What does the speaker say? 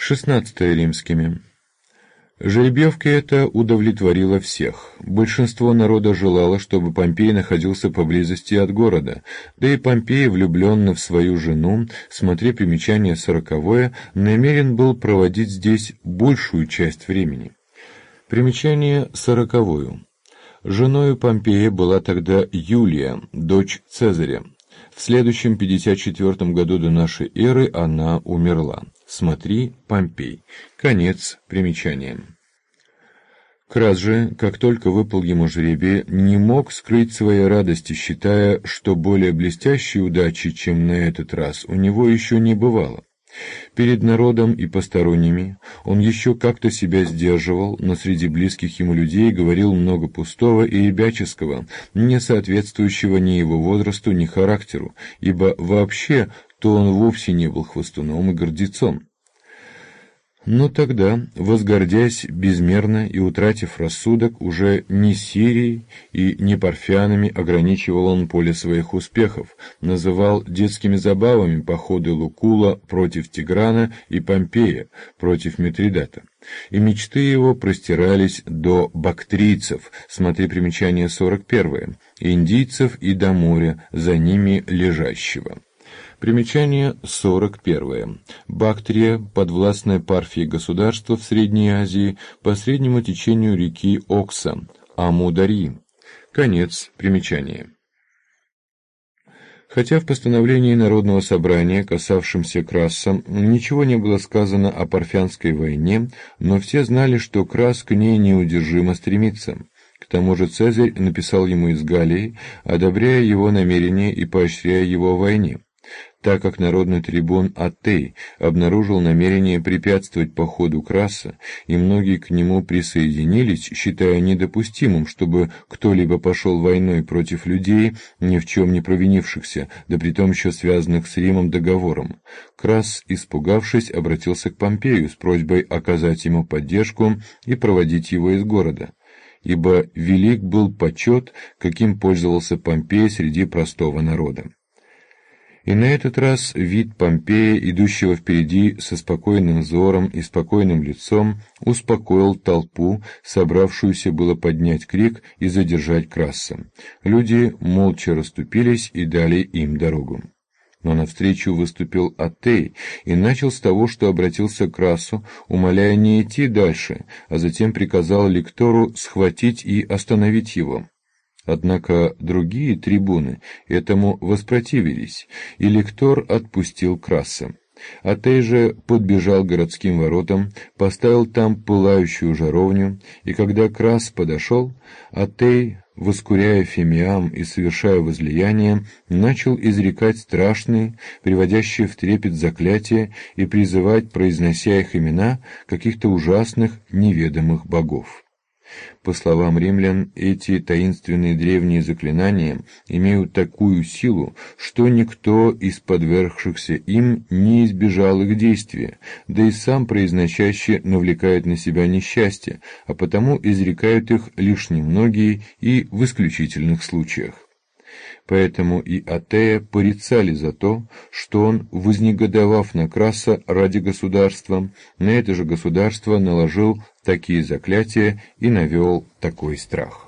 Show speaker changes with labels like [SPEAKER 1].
[SPEAKER 1] 16 римскими. Жеребьевка эта удовлетворила всех. Большинство народа желало, чтобы Помпей находился поблизости от города, да и Помпей, влюбленный в свою жену, смотри примечание 40, намерен был проводить здесь большую часть времени. Примечание 40. Женою Помпея была тогда Юлия, дочь Цезаря. В следующем 54 году до нашей эры она умерла. Смотри, Помпей. Конец примечания. Крас же, как только выпал ему жребий, не мог скрыть своей радости, считая, что более блестящей удачи, чем на этот раз, у него еще не бывало. Перед народом и посторонними он еще как-то себя сдерживал, но среди близких ему людей говорил много пустого и ребяческого, не соответствующего ни его возрасту, ни характеру, ибо вообще то он вовсе не был хвастуном и гордецом. Но тогда, возгордясь безмерно и утратив рассудок, уже не Сирией и не Парфянами ограничивал он поле своих успехов, называл детскими забавами походы Лукула против Тиграна и Помпея против Митридата. И мечты его простирались до бактрийцев, смотри примечание 41, индийцев и до моря, за ними лежащего. Примечание 41. Бактрия, подвластное Парфии государство в Средней Азии по среднему течению реки Окса, Амударьи. Конец примечания. Хотя в постановлении Народного собрания, касавшемся Краса, ничего не было сказано о Парфянской войне, но все знали, что Крас к ней неудержимо стремится. К тому же Цезарь написал ему из Галлии, одобряя его намерения и поощряя его в войне. Так как народный трибун Аттей обнаружил намерение препятствовать походу Краса, и многие к нему присоединились, считая недопустимым, чтобы кто-либо пошел войной против людей, ни в чем не провинившихся, да притом еще связанных с Римом договором, Крас, испугавшись, обратился к Помпею с просьбой оказать ему поддержку и проводить его из города, ибо велик был почет, каким пользовался Помпей среди простого народа. И на этот раз вид Помпея, идущего впереди со спокойным взором и спокойным лицом, успокоил толпу, собравшуюся было поднять крик и задержать Краса. Люди молча расступились и дали им дорогу. Но навстречу выступил Аттей и начал с того, что обратился к Красу, умоляя не идти дальше, а затем приказал лектору схватить и остановить его. Однако другие трибуны этому воспротивились, и лектор отпустил Краса. Аттей же подбежал к городским воротам, поставил там пылающую жаровню, и когда Крас подошел, Аттей, воскуряя фимиам и совершая возлияние, начал изрекать страшные, приводящие в трепет заклятия и призывать, произнося их имена, каких-то ужасных неведомых богов. По словам римлян, эти таинственные древние заклинания имеют такую силу, что никто из подвергшихся им не избежал их действия, да и сам произносящий навлекает на себя несчастье, а потому изрекают их лишь немногие и в исключительных случаях. Поэтому и Аттея порицали за то, что он, вознегодовав на Краса ради государства, на это же государство наложил такие заклятия и навел такой страх.